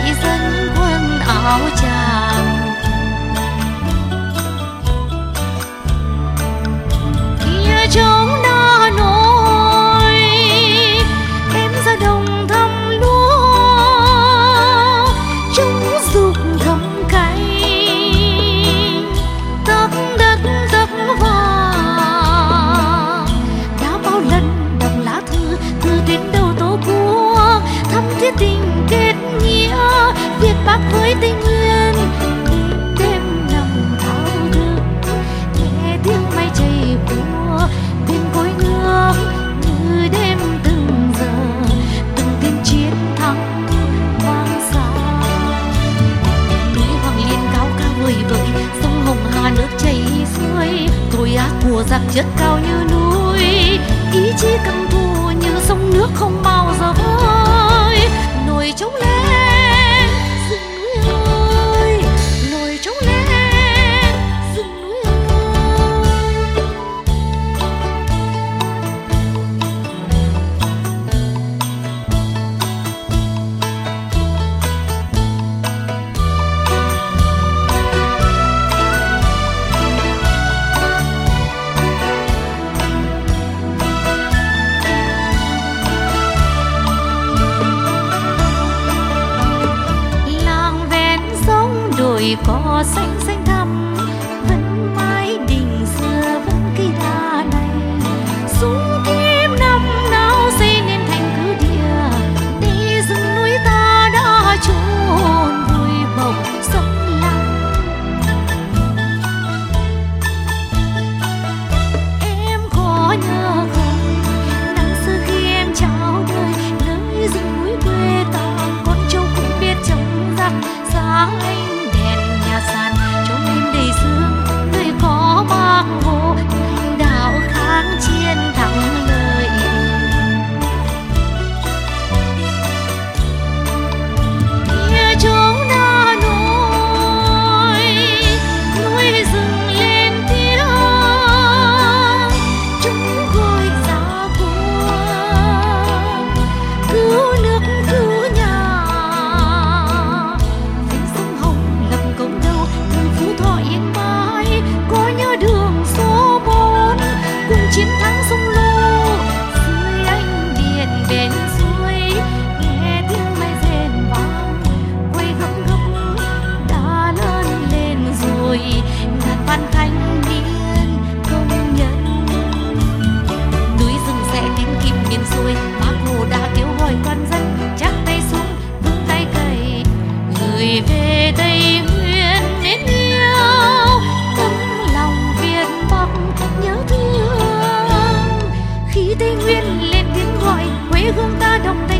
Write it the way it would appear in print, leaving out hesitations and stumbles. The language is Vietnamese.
dân quân áo tràm. Kia trống đã nổi em ra đồng thăm lúa, trống dục thấm cay tấc đất tấc vàng. Đã bao lần đọc lá thư đến đầu tổ quốc, thăm thiết tình kết nghĩa Việt Bắc với Tây Nguyên. Đêm nằm thao thức nghe tiếng mây chảy của bên cối nước, như đêm từng giờ từng tiếng chiến thắng vang xa. Núi Hoàng Liên cao cao vời vợi, sông Hồng Hà nước chảy xuôi, tội ác của giặc chất cao như núi, ý chí căm thù như sông nước không bao giờ vơi. Nổi trống lên rừng núi ơi, nổi trống lên rừng núi ơi. Cỏ xanh xanh thẳm vẫn mái đình xưa, vẫn cây đa này súng kim năm nào xây nên thành cứ địa, để rừng núi ta đã chôn vùi bồng sông lăng. Em có nhớ không, năm xưa khi em chào đời nơi rừng núi quê ta, con trâu cũng biết trông giặc xa anh sàn trong đêm đầy sương, nơi có Bác Hồ lãnh đạo kháng chiến thắng lợi. Kia trống đã nổi núi rừng lên tiếng, chúng gọi ra quân cứu nước cứu nhà. Đường số 4 cùng chiến thắng sông Lô, dưới ánh điện bên suối nghe tiếng mây rền vang, quay gấp gấp đã lớn lên rồi ngàn vạn thanh niên công nhân. Núi rừng sẽ tiến kịp miền xuôi, Bác Hồ đã kêu gọi toàn dân chắc tay xuống vươn tay cày, gửi về Tây Nguyên đến yêu nhớ thương. Khi Tây Nguyên lên tiếng gọi quê hương ta đồng